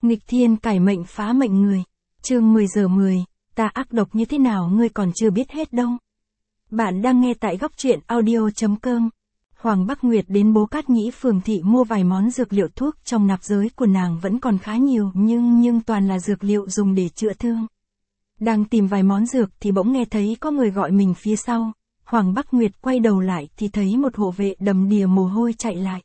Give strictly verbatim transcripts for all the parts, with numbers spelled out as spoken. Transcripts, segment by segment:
Nghịch thiên cải mệnh phá mệnh người. Chương mười giờ mười, ta ác độc như thế nào ngươi còn chưa biết hết đâu. Bạn đang nghe tại góc truyện audio.com. Hoàng Bắc Nguyệt đến Bố Cát Nhĩ phường thị mua vài món dược liệu thuốc, trong nạp giới của nàng vẫn còn khá nhiều nhưng nhưng toàn là dược liệu dùng để chữa thương. Đang tìm vài món dược thì bỗng nghe thấy có người gọi mình phía sau. Hoàng Bắc Nguyệt quay đầu lại thì thấy một hộ vệ đầm đìa mồ hôi chạy lại.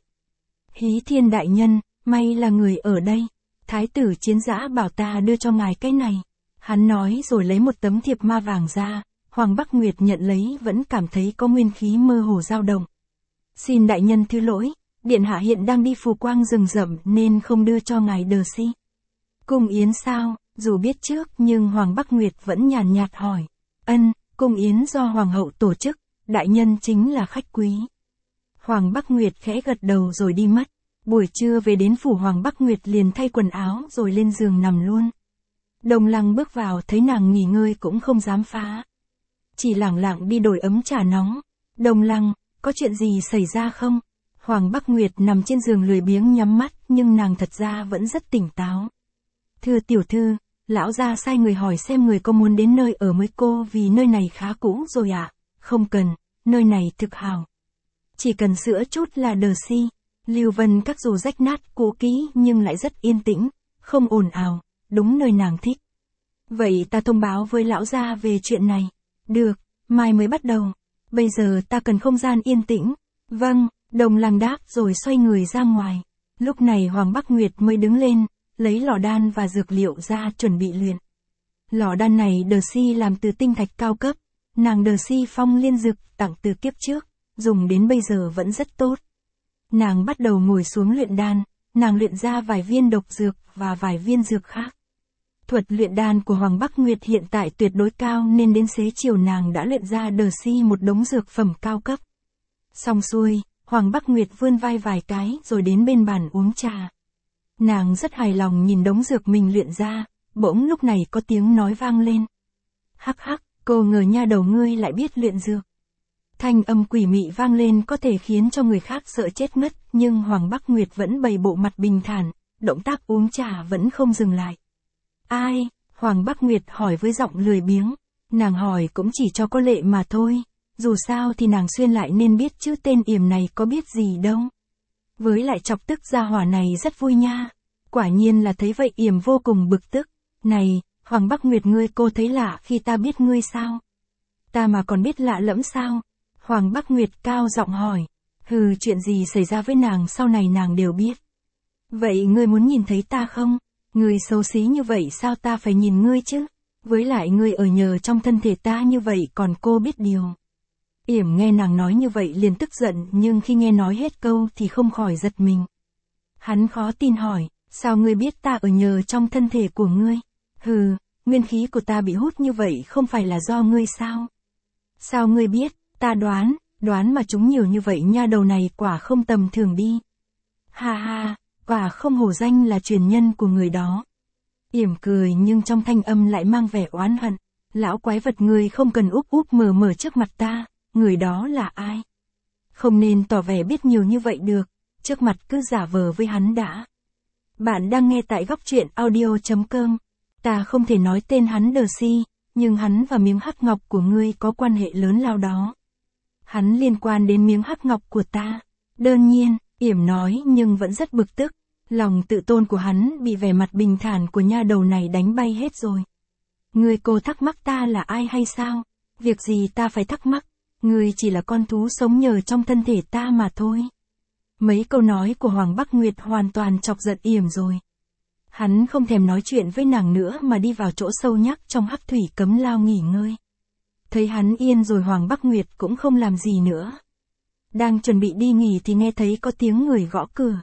Hí Thiên đại nhân, may là người ở đây. Thái tử Chiến Dã bảo ta đưa cho ngài cái này. Hắn nói rồi lấy một tấm thiệp ma vàng ra. Hoàng Bắc Nguyệt nhận lấy vẫn cảm thấy có nguyên khí mơ hồ dao động. Xin đại nhân thứ lỗi, điện hạ hiện đang đi phù quang rừng rậm nên không đưa cho ngài Đờ Si. Cung yến sao? Dù biết trước nhưng Hoàng Bắc Nguyệt vẫn nhàn nhạt hỏi. Ân, cung yến do hoàng hậu tổ chức, đại nhân chính là khách quý. Hoàng Bắc Nguyệt khẽ gật đầu rồi đi mất. Buổi trưa về đến phủ, Hoàng Bắc Nguyệt liền thay quần áo rồi lên giường nằm luôn. Đồng Lăng bước vào thấy nàng nghỉ ngơi cũng không dám phá. Chỉ lẳng lặng đi đổi ấm trà nóng. Đồng Lăng, có chuyện gì xảy ra không? Hoàng Bắc Nguyệt nằm trên giường lười biếng nhắm mắt nhưng nàng thật ra vẫn rất tỉnh táo. Thưa tiểu thư, lão gia sai người hỏi xem người có muốn đến nơi ở mới cô vì nơi này khá cũ rồi ạ. À? Không cần, nơi này thực hào. Chỉ cần sửa chút là Đờ Si. Lưu Vân các dù rách nát cũ kỹ nhưng lại rất yên tĩnh, không ồn ào, đúng nơi nàng thích. Vậy ta thông báo với lão gia về chuyện này. Được, mai mới bắt đầu. Bây giờ ta cần không gian yên tĩnh. Vâng, Đồng Lăng đáp rồi xoay người ra ngoài. Lúc này Hoàng Bắc Nguyệt mới đứng lên, lấy lò đan và dược liệu ra chuẩn bị luyện. Lò đan này Đờ Si làm từ tinh thạch cao cấp, nàng Đờ Si phong liên dực tặng từ kiếp trước, dùng đến bây giờ vẫn rất tốt. Nàng bắt đầu ngồi xuống luyện đan, nàng luyện ra vài viên độc dược và vài viên dược khác. Thuật luyện đan của Hoàng Bắc Nguyệt hiện tại tuyệt đối cao nên đến xế chiều nàng đã luyện ra Đờ Si một đống dược phẩm cao cấp. Xong xuôi, Hoàng Bắc Nguyệt vươn vai vài cái rồi đến bên bàn uống trà. Nàng rất hài lòng nhìn đống dược mình luyện ra, bỗng lúc này có tiếng nói vang lên. Hắc hắc, cô ngờ nha đầu ngươi lại biết luyện dược. Thanh âm quỷ mị vang lên có thể khiến cho người khác sợ chết ngất, nhưng Hoàng Bắc Nguyệt vẫn bày bộ mặt bình thản, động tác uống trà vẫn không dừng lại. Ai? Hoàng Bắc Nguyệt hỏi với giọng lười biếng. Nàng hỏi cũng chỉ cho có lệ mà thôi, dù sao thì nàng xuyên lại nên biết chứ tên yểm này có biết gì đâu. Với lại chọc tức gia hỏa này rất vui nha. Quả nhiên là thấy vậy yểm vô cùng bực tức. Này, Hoàng Bắc Nguyệt ngươi cô thấy lạ khi ta biết ngươi sao? Ta mà còn biết lạ lẫm sao? Hoàng Bắc Nguyệt cao giọng hỏi. Hừ, chuyện gì xảy ra với nàng sau này nàng đều biết. Vậy ngươi muốn nhìn thấy ta không? Ngươi xấu xí như vậy sao ta phải nhìn ngươi chứ? Với lại ngươi ở nhờ trong thân thể ta như vậy còn cô biết điều. Yểm nghe nàng nói như vậy liền tức giận nhưng khi nghe nói hết câu thì không khỏi giật mình. Hắn khó tin hỏi, sao ngươi biết ta ở nhờ trong thân thể của ngươi? Hừ, nguyên khí của ta bị hút như vậy không phải là do ngươi sao? Sao ngươi biết? Ta đoán, đoán mà chúng nhiều như vậy nha đầu này quả không tầm thường đi. Ha ha, quả không hổ danh là truyền nhân của người đó. Yểm cười nhưng trong thanh âm lại mang vẻ oán hận. Lão quái vật ngươi không cần úp úp mở mở trước mặt ta, người đó là ai? Không nên tỏ vẻ biết nhiều như vậy được, trước mặt cứ giả vờ với hắn đã. Bạn đang nghe tại góc truyện audio.com. Ta không thể nói tên hắn Đờ Si, nhưng hắn và miếng hắc ngọc của ngươi có quan hệ lớn lao đó. Hắn liên quan đến miếng hắc ngọc của ta. Đơn nhiên, Yểm nói nhưng vẫn rất bực tức. Lòng tự tôn của hắn bị vẻ mặt bình thản của nha đầu này đánh bay hết rồi. Ngươi cô thắc mắc ta là ai hay sao? Việc gì ta phải thắc mắc? Ngươi chỉ là con thú sống nhờ trong thân thể ta mà thôi. Mấy câu nói của Hoàng Bắc Nguyệt hoàn toàn chọc giận Yểm rồi. Hắn không thèm nói chuyện với nàng nữa mà đi vào chỗ sâu nhắc trong hắc thủy cấm lao nghỉ ngơi. Thấy hắn yên rồi Hoàng Bắc Nguyệt cũng không làm gì nữa. Đang chuẩn bị đi nghỉ thì nghe thấy có tiếng người gõ cửa.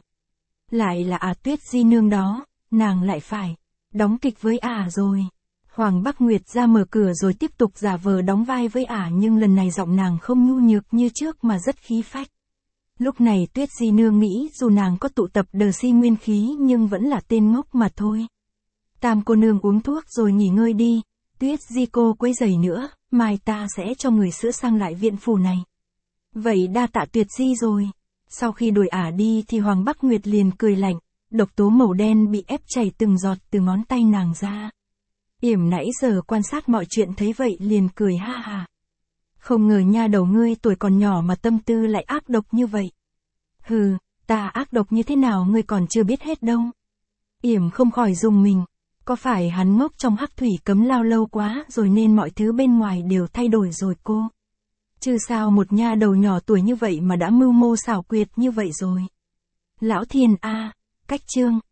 Lại là ả Tuyết Di nương đó, nàng lại phải đóng kịch với ả rồi. Hoàng Bắc Nguyệt ra mở cửa rồi tiếp tục giả vờ đóng vai với ả nhưng lần này giọng nàng không nhu nhược như trước mà rất khí phách. Lúc này Tuyết Di nương nghĩ dù nàng có tụ tập Đờ Si nguyên khí nhưng vẫn là tên ngốc mà thôi. Tam cô nương uống thuốc rồi nghỉ ngơi đi, Tuyết Di cô quấy rầy nữa, mai ta sẽ cho người sửa sang lại viện phủ này. Vậy đa tạ Tuyệt Di rồi. Sau khi đuổi ả đi thì Hoàng Bắc Nguyệt liền cười lạnh, Độc tố màu đen bị ép chảy từng giọt từ ngón tay nàng ra. Yểm nãy giờ quan sát mọi chuyện thấy vậy liền cười ha ha. Không ngờ nha đầu ngươi tuổi còn nhỏ mà tâm tư lại ác độc như vậy. Hừ, ta ác độc như thế nào ngươi còn chưa biết hết đâu. Yểm không khỏi rùng mình. Có phải hắn ngốc trong hắc thủy cấm lao lâu quá rồi nên mọi thứ bên ngoài đều thay đổi rồi cô? Chứ sao một nha đầu nhỏ tuổi như vậy mà đã mưu mô xảo quyệt như vậy rồi. Lão Thiên a, cách chương.